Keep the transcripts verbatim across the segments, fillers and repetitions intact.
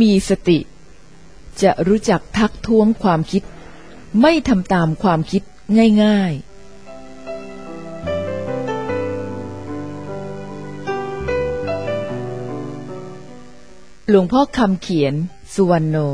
มีสติจะรู้จักทักท้วงความคิดไม่ทำตามความคิดง่ายๆหลวงพ่อคำเขียนสุวรรณโน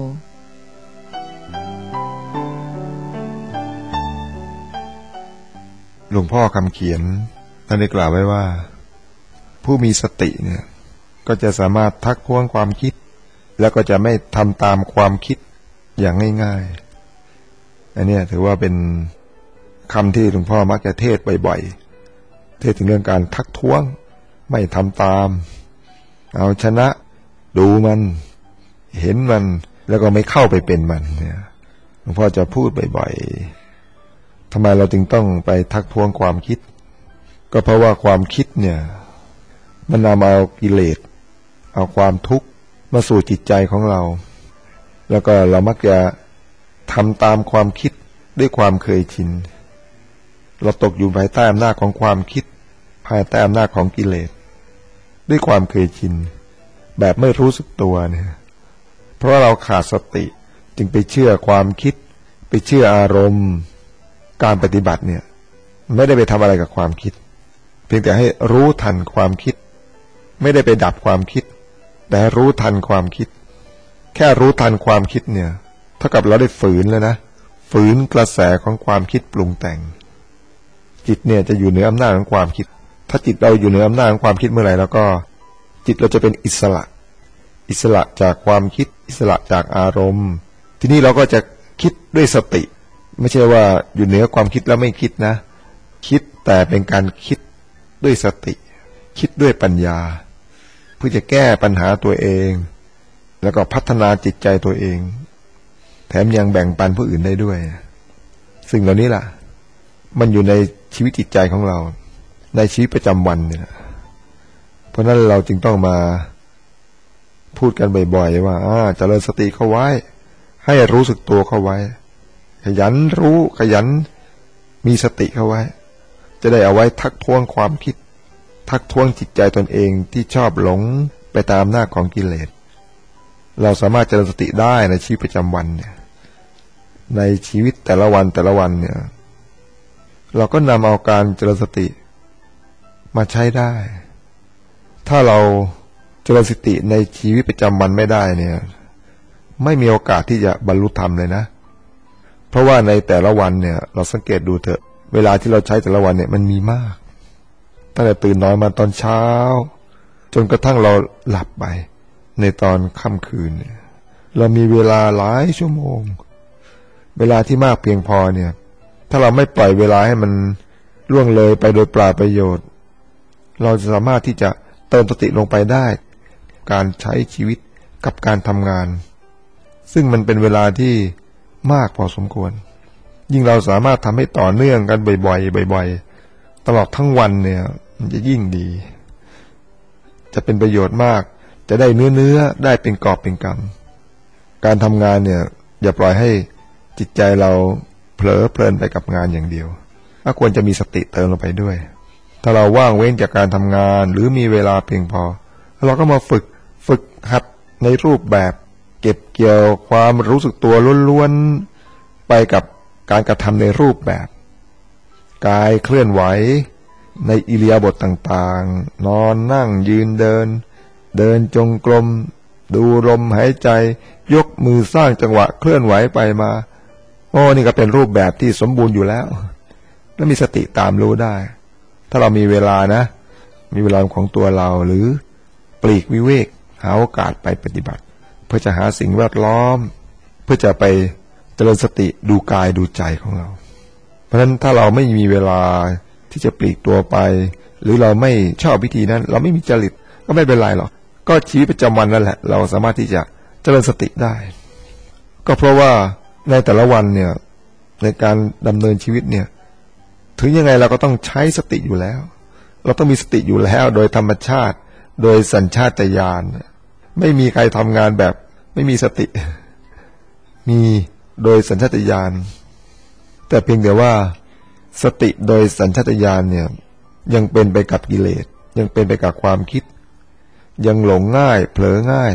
หลวงพ่อคำเขียนท่านได้กล่าวไว้ว่าผู้มีสติเนี่ยก็จะสามารถทักท้วงความคิดแล้วก็จะไม่ทำตามความคิดอย่างง่ายๆอันนี้ถือว่าเป็นคำที่หลวงพ่อมักจะเทศบ่อยๆเทศถึงเรื่องการทักท้วงไม่ทำตามเอาชนะดูมันเห็นมันแล้วก็ไม่เข้าไปเป็นมันเนี่ยหลวงพ่อจะพูดบ่อยๆทำไมเราจึงต้องไปทักท้วงความคิดก็เพราะว่าความคิดเนี่ยมันนำเอากิเลสเอาความทุกข์มาสู่จิตใจของเราแล้วก็เรามักจะทำตามความคิดด้วยความเคยชินเราตกอยู่ภายใต้อำนาจของความคิดภายใต้อำนาจของกิเลสด้วยความเคยชินแบบไม่รู้สึกตัวเนี่ยเพราะเราขาดสติจึงไปเชื่อความคิดไปเชื่ออารมณ์การปฏิบัติเนี่ยไม่ได้ไปทำอะไรกับความคิดเพียงแต่ให้รู้ทันความคิดไม่ได้ไปดับความคิดแต่รู้ทันความคิดแค่รู้ทันความคิดเนี่ยเท่ากับเราได้ฝืนแล้วนะฝืนกระแสของความคิดปรุงแต่งจิตเนี่ยจะอยู่เหนืออำนาจของความคิดถ้าจิตเราอยู่เหนืออำนาจของความคิดเมื่อไหร่แล้วก็จิตเราจะเป็นอิสระอิสระจากความคิดอิสระจากอารมณ์ทีนี้เราก็จะคิดด้วยสติไม่ใช่ว่าอยู่เหนือความคิดแล้วไม่คิดนะคิดแต่เป็นการคิดด้วยสติคิดด้วยปัญญาเพื่อจะแก้ปัญหาตัวเองแล้วก็พัฒนาจิตใจตัวเองแถมยังแบ่งปันผู้อื่นได้ด้วยสิ่งเหล่านี้ล่ะมันอยู่ในชีวิตจิตใจของเราในชีวิตประจำวันเนี่ยเพราะนั้นเราจึงต้องมาพูดกันบ่อยๆว่าอ่าเจริญสติเข้าไว้ให้รู้สึกตัวเข้าไว้ขยันรู้ขยันมีสติเข้าไว้จะได้เอาไว้ทักท้วงความคิดทักท้วงจิตใจตนเองที่ชอบหลงไปตามอำนาจของกิเลสเราสามารถเจริญสติได้ในชีวิตประจำวันเนี่ยในชีวิตแต่ละวันแต่ละวันเนี่ยเราก็นำเอาการเจริญสติมาใช้ได้ถ้าเราเจริญสติในชีวิตประจำวันไม่ได้เนี่ยไม่มีโอกาสที่จะบรรลุธรรมเลยนะเพราะว่าในแต่ละวันเนี่ยเราสังเกตดูเถอะเวลาที่เราใช้แต่ละวันเนี่ยมันมีมากตั้งแต่ตื่นนอนมาตอนเช้าจนกระทั่งเราหลับไปในตอนค่ำคืนเนี่ยเรามีเวลาหลายชั่วโมงเวลาที่มากเพียงพอเนี่ยถ้าเราไม่ปล่อยเวลาให้มันล่วงเลยไปโดยเปล่าประโยชน์เราจะสามารถที่จะเติมสติลงไปได้การใช้ชีวิตกับการทำงานซึ่งมันเป็นเวลาที่มากพอสมควรยิ่งเราสามารถทำให้ต่อเนื่องกันบ่อยๆบ่อยๆตลอดทั้งวันเนี่ยมันจะยิ่งดีจะเป็นประโยชน์มากจะได้เนื้อเนื้อได้เป็นกอบเป็นกำการทำงานเนี่ยอย่าปล่อยให้จิตใจเราเผลอเพลินไปกับงานอย่างเดียวถ้าควรจะมีสติเติมลงไปด้วยถ้าเราว่างเว้นจากการทำงานหรือมีเวลาเพียงพอเราก็มาฝึกฝึกหัดในรูปแบบเก็บเกี่ยวความรู้สึกตัวล้วนๆไปกับการกระทำในรูปแบบกายเคลื่อนไหวในอิริยาบถต่างๆนอนนั่งยืนเดินเดินจงกรมดูลมหายใจยกมือสร้างจังหวะเคลื่อนไหวไปมาโอ้นี่ก็เป็นรูปแบบที่สมบูรณ์อยู่แล้วแล้วมีสติตามรู้ได้ถ้าเรามีเวลานะมีเวลาของตัวเราหรือปลีกวิเวกหาโอกาสไปปฏิบัติเพื่อจะหาสิ่งแวดล้อมเพื่อจะไปเจริญสติดูกายดูใจของเราเพราะฉะนั้นถ้าเราไม่มีเวลาที่จะปลีกตัวไปหรือเราไม่ชอบวิธีนั้นเราไม่มีจริตก็ไม่เป็นไรหรอกก็ชีวิตประจำวันนั่นแหละเราสามารถที่จะเจริญสติได้ก็เพราะว่าในแต่ละวันเนี่ยในการดำเนินชีวิตเนี่ยถึงยังไงเราก็ต้องใช้สติอยู่แล้วเราต้องมีสติอยู่แล้วโดยธรรมชาติโดยสัญชาตญาณไม่มีใครทำงานแบบไม่มีสติมีโดยสัญชาตญาณแต่เพียงแต่ว่าสติโดยสัญชาตญาณเนี่ยยังเป็นไปกับกิเลสยังเป็นไปกับความคิดยังหลงง่ายเผลอง่าย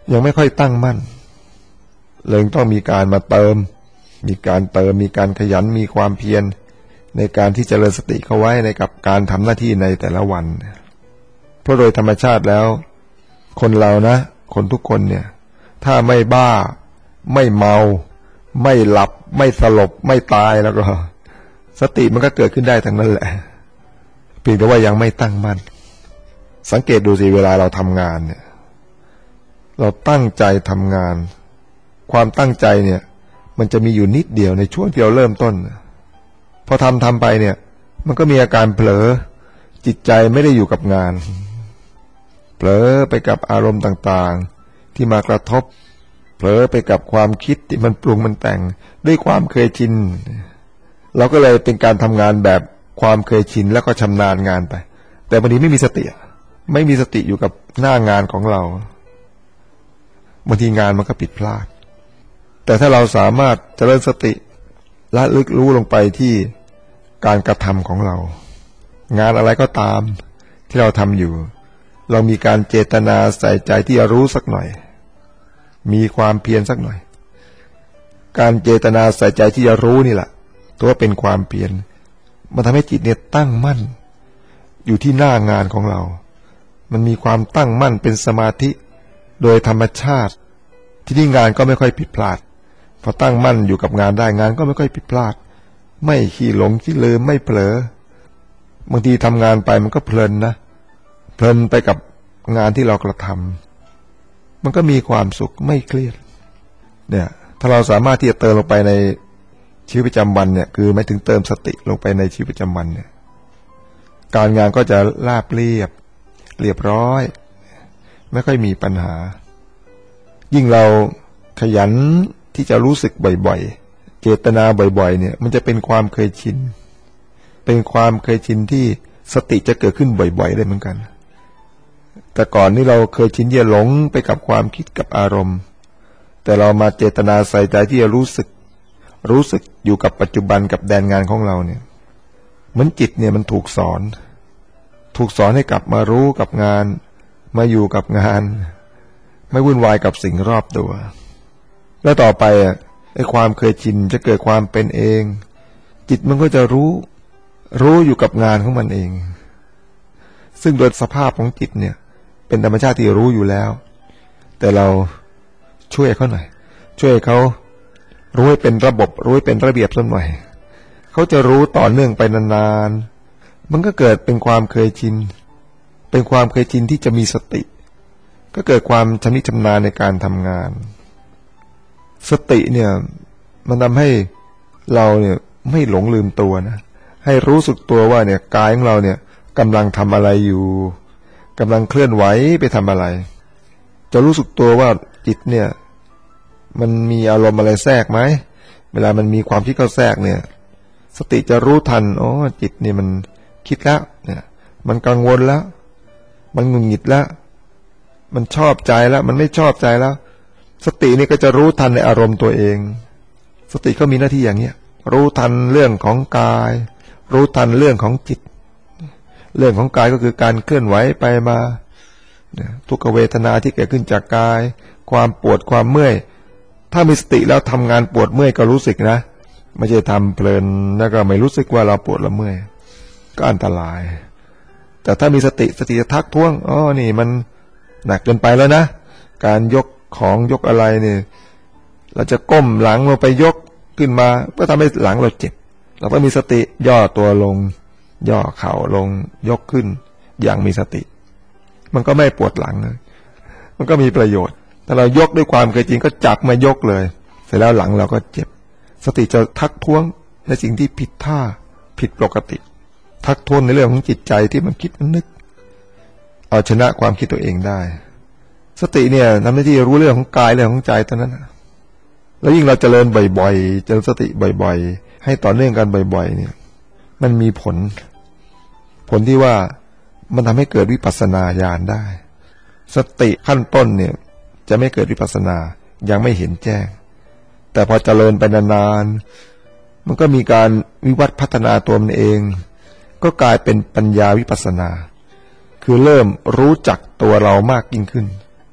ยังไม่ค่อยตั้งมั่นเลยต้องมีการมาเติมมีการเติมมีการขยันมีความเพียรในการที่จะเจริญสติเข้าไว้ในกับการทำหน้าที่ในแต่ละวันเพราะโดยธรรมชาติแล้วคนเรานะคนทุกคนเนี่ยถ้าไม่บ้าไม่เมาไม่หลับไม่สลบไม่ตายแล้วก็สติมันก็เกิดขึ้นได้ทั้งนั้นแหละเพียงแต่ว่ายังไม่ตั้งมั่นสังเกตดูสิเวลาเราทำงานเนี่ยเราตั้งใจทำงานความตั้งใจเนี่ยมันจะมีอยู่นิดเดียวในช่วงที่เราเริ่มต้นพอทำทำไปเนี่ยมันก็มีอาการเผลอจิตใจไม่ได้อยู่กับงานเผลอไปกับอารมณ์ต่างๆที่มากระทบเผลอไปกับความคิดที่มันปรุงมันแต่งด้วยความเคยชินเราก็เลยเป็นการทำงานแบบความเคยชินแล้วก็ชำนาญงานไปแต่บางทีไม่มีสติไม่มีสติอยู่กับหน้างานของเราบางทีงานมันก็ผิดพลาดแต่ถ้าเราสามารถเจริญสติละลึกรู้ลงไปที่การกระทำของเรางานอะไรก็ตามที่เราทำอยู่เรามีการเจตนาใส่ใจที่จะรู้สักหน่อยมีความเพียรสักหน่อยการเจตนาใส่ใจที่จะรู้นี่แหละตัวเป็นความเพียรมันทำให้จิตเนี่ยตั้งมั่นอยู่ที่หน้างานของเรามันมีความตั้งมั่นเป็นสมาธิโดยธรรมชาติที่นี่งานก็ไม่ค่อยผิดพลาดพอตั้งมั่นอยู่กับงานได้งานก็ไม่ค่อยผิดพลาดไม่ขี้หลงขี้ลืมไม่เผลอบางทีทำงานไปมันก็เพลินนะเพลินไปกับงานที่เรากระทำมันก็มีความสุขไม่เครียดเนี่ยถ้าเราสามารถที่จะเติมลงไปในชีวิตประจำวันเนี่ยคือหมายถึงเติมสติลงไปในชีวิตประจำวันเนี่ยการงานก็จะราบเรียบเรียบร้อยไม่ค่อยมีปัญหายิ่งเราขยันที่จะรู้สึกบ่อยๆเจตนาบ่อยๆเนี่ยมันจะเป็นความเคยชินเป็นความเคยชินที่สติจะเกิดขึ้นบ่อยๆได้เหมือนกันแต่ก่อนนี่เราเคยชินที่จะหลงไปกับความคิดกับอารมณ์แต่เรามาเจตนาใส่ใจที่จะรู้สึกรู้สึกอยู่กับปัจจุบันกับแดนงานของเราเนี่ยเหมือนจิตเนี่ยมันถูกสอนถูกสอนให้กลับมารู้กับงานมาอยู่กับงานไม่วุ่นวายกับสิ่งรอบตัวแล้วต่อไปอ่ะไอ้ความเคยชินจะเกิดความเป็นเองจิตมันก็จะรู้รู้อยู่กับงานของมันเองซึ่งโดยสภาพของจิตเนี่ยเป็นธรรมชาติที่รู้อยู่แล้วแต่เราช่วยเขาหน่อยช่วยเขารู้ให้เป็นระบบรู้ให้เป็นระเบียบสักหน่อยเขาจะรู้ต่อเนื่องไปนานๆมันก็เกิดเป็นความเคยชินเป็นความเคยชินที่จะมีสติก็เกิดความชำนิชำนาญในการทำงานสติเนี่ยมันทำให้เราเนี่ยไม่หลงลืมตัวนะให้รู้สึกตัวว่าเนี่ยกายของเราเนี่ยกำลังทำอะไรอยู่กำลังเคลื่อนไหวไปทำอะไรจะรู้สึกตัวว่าจิตเนี่ยมันมีอารมณ์อะไรแทรกไหมเวลามันมีความคิดเข้าแทรกเนี่ยสติจะรู้ทันอ๋อจิตนี่มันคิดแล้วเนี่ยมันกังวลแล้วมันหงุดหงิดแล้วมันชอบใจแล้วมันไม่ชอบใจแล้วสตินี่ก็จะรู้ทันในอารมณ์ตัวเองสติก็มีหน้าที่อย่างเนี้ยรู้ทันเรื่องของกายรู้ทันเรื่องของจิตเรื่องของกายก็คือการเคลื่อนไหวไปมาทุกขเวทนาที่เกิดขึ้นจากกายความปวดความเมื่อยถ้ามีสติแล้วทำงานปวดเมื่อยก็รู้สึกนะไม่ใช่ทำเพลินแล้วก็ไม่รู้สึกว่าเราปวดละเมื่อยก็อันตรายแต่ถ้ามีสติสติจะทักท้วงอ๋อนี่มันหนักเกินไปแล้วนะการยกของยกอะไรเนี่ยเราจะก้มหลังลงไปยกขึ้นมาเพื่อทำให้หลังเราเจ็บเราต้องมีสติย่อตัวลงย่อเข่าลงยกขึ้นอย่างมีสติมันก็ไม่ปวดหลังเลยมันก็มีประโยชน์ถ้าเรายกด้วยความเคยจริงก็จับมายกเลยเสร็จแล้วหลังเราก็เจ็บสติจะทักท้วงในสิ่งที่ผิดท่าผิดปกติทักท้วงในเรื่องของจิตใจที่มันคิดมันนึกเอาชนะความคิดตัวเองได้สติเนี่ยทำหน้าที่รู้เรื่องของกายเรื่องของใจเท่านั้นแล้วยิ่งเราเจริญบ่อยๆเจริญสติบ่อยๆให้ต่อเนื่องกันบ่อยๆเนี่ยมันมีผลผลที่ว่ามันทำให้เกิดวิปัสสนาญาณได้สติขั้นต้นเนี่ยจะไม่เกิดวิปัสสนายังไม่เห็นแจ้งแต่พอเจริญไปนานๆมันก็มีการวิวัฒน์พัฒนาตัวมันเองก็กลายเป็นปัญญาวิปัสสนาคือเริ่มรู้จักตัวเรามากยิ่งขึ้น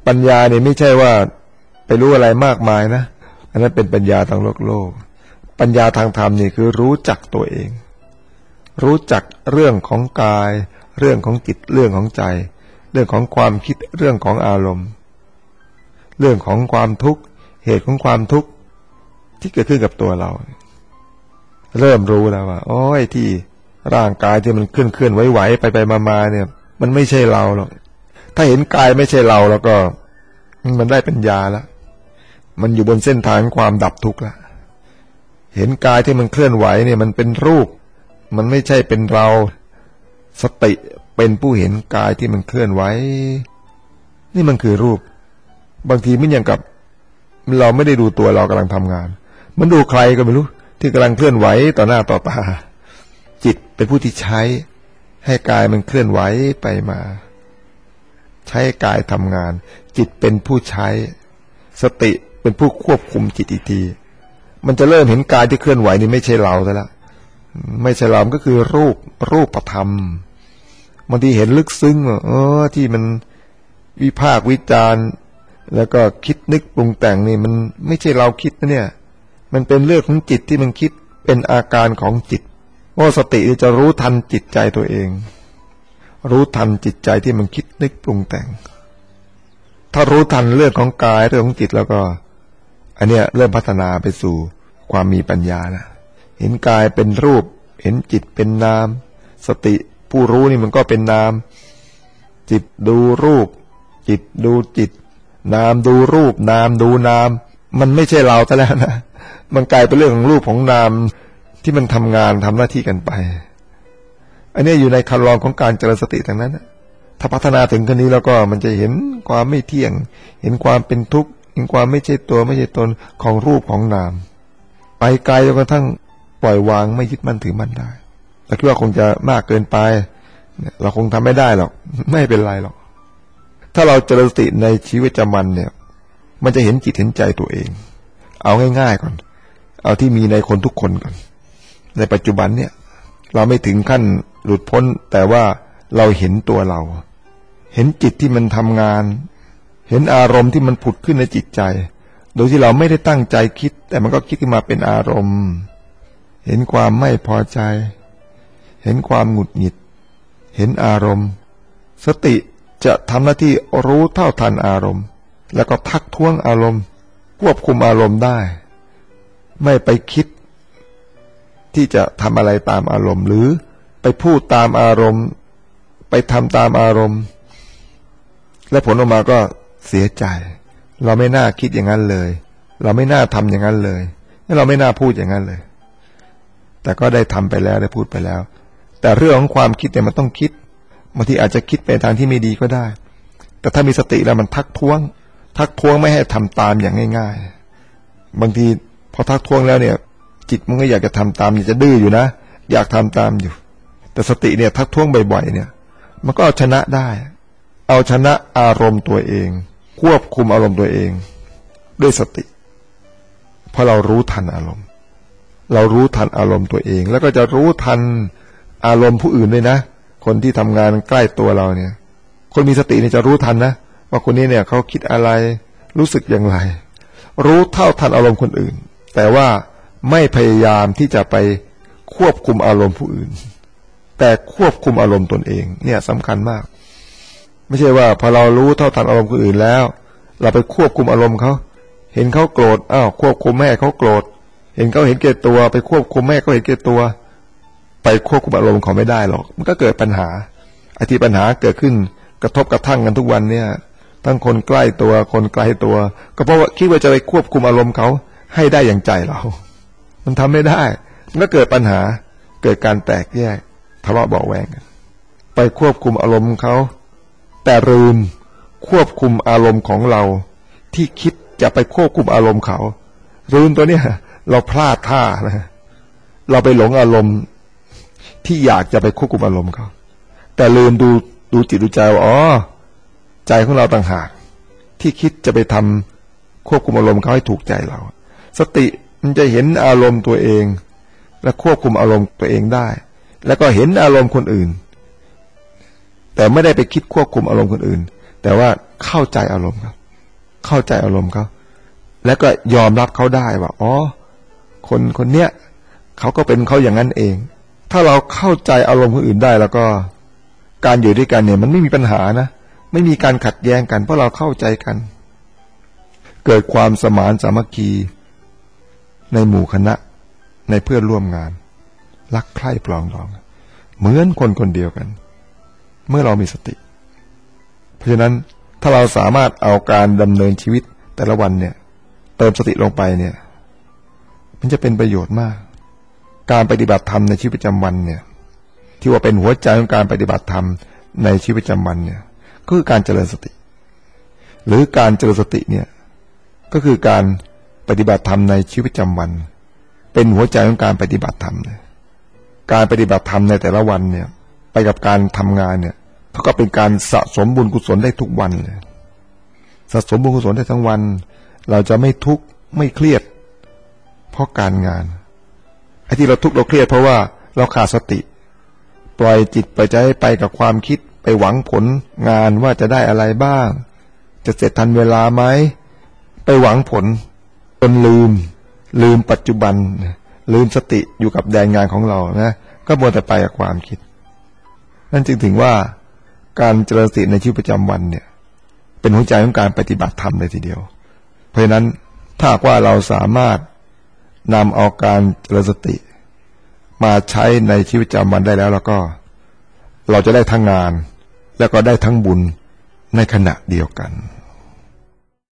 ปัญญาเนี่ยไม่ใช่ว่าไปรู้อะไรมากมายนะอันนั้นเป็นปัญญาทางโลกโลกปัญญาทางธรรมนี่คือรู้จักตัวเองรู้จักเรื่องของกายเรื่องของจิตเรื่องของใจเรื่องของความคิดเรื่องของอารมณ์เรื่องของความทุกข์เหตุของความทุกข์ที่เกิดขึ้นกับตัวเราเริ่มรู้แล้วว่าโอ้ยที่ร่างกายที่มันเคลื่อนเคลื่อนไหวๆไปไปมาๆเนี่ยมันไม่ใช่เราหรอกถ้าเห็นกายไม่ใช่เราแล้วก็มันได้ปัญญาแล้วมันอยู่บนเส้นทางความดับทุกข์แล้วเห็นกายที่มันเคลื่อนไหวเนี่ยมันเป็นรูปมันไม่ใช่เป็นเราสติเป็นผู้เห็นกายที่มันเคลื่อนไหวนี่มันคือรูปบางทีมันอย่างกับเราไม่ได้ดูตัวเรากำลังทำงานมันดูใครก็ไม่รู้ที่กำลังเคลื่อนไหวต่อหน้าต่อตาจิตเป็นผู้ที่ใช้ให้กายมันเคลื่อนไหวไปมาใช้กายทำงานจิตเป็นผู้ใช้สติเป็นผู้ควบคุมจิตอีกทีมันจะเริ่มเห็นกายที่เคลื่อนไหวนี่ไม่ใช่เราซะแล้วไม่ใช่เราก็คือรูปรูปธรรมบางทีเห็นลึกซึ้งเออที่มันวิพากษ์วิจารณ์แล้วก็คิดนึกปรุงแต่งนี่มันไม่ใช่เราคิดนะเนี่ยมันเป็นเรื่องของจิตที่มันคิดเป็นอาการของจิตว่าสติจะรู้ทันจิตใจตัวเองรู้ทันจิตใจที่มันคิดนึกปรุงแต่งถ้ารู้ทันเรื่องของกายเรื่องของจิตแล้วก็อันเนี้ยเริ่มพัฒนาไปสู่ความมีปัญญาแล้วเห็นกายเป็นรูปเห็นจิตเป็นนามสติผู้รู้นี่มันก็เป็นนามจิตดูรูปจิตดูจิตนามดูรูปนามดูนามมันไม่ใช่เราซะแล้วนะมันกลายเป็นเรื่องของรูปของนามที่มันทำงานทำหน้าที่กันไปอันนี้อยู่ในคันลองของการเจริญสติทั้งนั้นถ้าพัฒนาถึงขั้นนี้แล้วก็มันจะเห็นความไม่เที่ยงเห็นความเป็นทุกข์เห็นความไม่ใช่ตัวไม่ใช่ตนของรูปของนามไปไกลจนกระทั่งปล่อยวางไม่ยึดมั่นถือมั่นได้แต่คิดว่าคงจะมากเกินไปเราคงทำไม่ได้หรอกไม่เป็นไรหรอกถ้าเราเจริญสติในชีวิตประจำวันเนี่ยมันจะเห็นจิตเห็นใจตัวเองเอาง่ายๆก่อนเอาที่มีในคนทุกคนก่อนในปัจจุบันเนี่ยเราไม่ถึงขั้นหลุดพ้นแต่ว่าเราเห็นตัวเราเห็นจิตที่มันทำงานเห็นอารมณ์ที่มันผุดขึ้นในจิตใจโดยที่เราไม่ได้ตั้งใจคิดแต่มันก็คิดขึ้นมาเป็นอารมณ์เห็นความไม่พอใจเห็นความหงุดหงิดเห็นอารมณ์สติจะทำหน้าที่รู้เท่าทันอารมณ์แล้วก็ทักท้วงอารมณ์ควบคุมอารมณ์ได้ไม่ไปคิดที่จะทำอะไรตามอารมณ์หรือไปพูดตามอารมณ์ไปทำตามอารมณ์และผลออกมาก็เสียใจเราไม่น่าคิดอย่างนั้นเลยเราไม่น่าทำอย่างนั้นเลยเราไม่น่าพูดอย่างนั้นเลยแต่ก็ได้ทำไปแล้วได้พูดไปแล้วแต่เรื่องของความคิดเนี่ยมันต้องคิดบางทีอาจจะคิดไปทางที่ไม่ดีก็ได้แต่ถ้ามีสติแล้วมันทักท้วงทักท้วงไม่ให้ทำตามอย่างง่ายๆบางทีพอทักท้วงแล้วเนี่ยจิตมันก็อยากจะทำตามอยากจะดื้ออยู่นะอยากทำตามอยู่แต่สติเนี่ยทักท้วงบ่อยๆเนี่ยมันก็เอาชนะได้เอาชนะอารมณ์ตัวเองควบคุมอารมณ์ตัวเองด้วยสติเพราะเรารู้ทันอารมณ์เรารู้ทันอารมณ์ตัวเองแล้วก็จะรู้ทันอารมณ์ผู้อื่นด้วยนะคนที่ทำงานใกล้ตัวเราเนี่ยคนมีสติเนี่ยจะรู้ทันนะว่าคนนี้เนี่ยเขาคิดอะไรรู้สึกอย่างไรรู้เท่าทันอารมณ์คนอื่นแต่ว่าไม่พยายามที่จะไปควบคุมอารมณ์ผู้อื่นแต่ควบคุมอารมณ์ตนเองเนี่ยสำคัญมากไม่ใช่ว่าพอเรารู้เท่าทันอารมณ์คนอื่นแล้วเราไปควบคุมอารมณ์เขาเห็นเขาโกรธอ้าวควบคุมแม่เขาโกรธเห็นเขาเห็นแก่ตัวไปควบคุมแม่เขาเห็นแก่ตัวไปควบคุมอารมณ์เขาไม่ได้หรอกมันก็เกิดปัญหาไอ้ที่ปัญหาเกิดขึ้นกระทบกระทั่งกันทุกวันเนี่ยทั้งคนใกล้ตัวคนไกลตัวก็เพราะว่าคิดว่าจะไปควบคุมอารมณ์เขาให้ได้อย่างใจเรามันทำไม่ได้มันก็เกิดปัญหาเกิดการแตกแยกทะเลาะเบาะแวงกันไปควบคุมอารมณ์เขาแต่ลืมควบคุมอารมณ์ของเราที่คิดจะไปควบคุมอารมณ์เขาลืมตัวเนี้ยเราพลาดท่านะเราไปหลงอารมณ์ที่อยากจะไปควบคุมอารมณ์เขาแต่ลืมดูดูจิตดูใจว่าอ๋อใจของเราต่างหากที่คิดจะไปทำควบคุมอารมณ์เขาให้ถูกใจเราสติมันจะเห็นอารมณ์ตัวเองและควบคุมอารมณ์ตัวเองได้แล้วก็เห็นอารมณ์คนอื่นแต่ไม่ได้ไปคิดควบคุมอารมณ์คนอื่นแต่ว่าเข้าใจอารมณ์ครับเข้าใจอารมณ์เขาแล้วก็ยอมรับเขาได้ว่าอ๋อคนคนเนี้ยเขาก็เป็นเขาอย่างนั้นเองถ้าเราเข้าใจอารมณ์คนอื่นได้แล้วก็การอยู่ด้วยกันเนี่ยมันไม่มีปัญหานะไม่มีการขัดแย้งกันเพราะเราเข้าใจกันเกิดความสมานสามัคคีในหมู่คณะในเพื่อนร่วมงานรักใคร่ปรองดองเหมือนคนคนเดียวกันเมื่อเรามีสติเพราะฉะนั้นถ้าเราสามารถเอาการดำเนินชีวิตแต่ละวันเนี่ยเติมสติลงไปเนี่ยมันจะเป็นประโยชน์มากการปฏิบัติธรรมในชีวิตประจำวันเนี่ยที่ว่าเป็นหัวใจของการปฏิบัติธรรมในชีวิตประจำวันเนี่ยก็คือการเจริญสติหรือการเจริญสติเนี่ยก็คือการปฏิบัติธรรมในชีวิตประจำวันเป็นหัวใจของการปฏิบัติธรรมเลยการปฏิบัติธรรมในแต่ละวันเนี่ยไปกับการทำงานเนี่ยเท่ากับเป็นการสะสมบุญกุศลได้ทุกวันเลยสะสมบุญกุศลได้ทั้งวันเราจะไม่ทุกข์ไม่เครียดเพราะการงานไอ้ที่เราทุกข์เราเครียดเพราะว่าเราขาดสติปล่อยจิตปล่อยใจให้ไปกับความคิดไปหวังผลงานว่าจะได้อะไรบ้างจะเสร็จทันเวลาไหมไปหวังผลจนลืมลืมปัจจุบันลืมสติอยู่กับแดนงานของเรานะก็มัวแต่ไปกับความคิดนั่นจึงถึงว่าการเจริญสติในชีวิตประจำวันเนี่ยเป็นหัวใจของการปฏิบัติธรรมเลยทีเดียวเพราะฉะนั้นถ้าว่าเราสามารถนำเอาการเจริญสติมาใช้ในชีวิตประจำวันได้แล้วแล้วก็เราจะได้ทั้งงานแล้วก็ได้ทั้งบุญในขณะเดียวกัน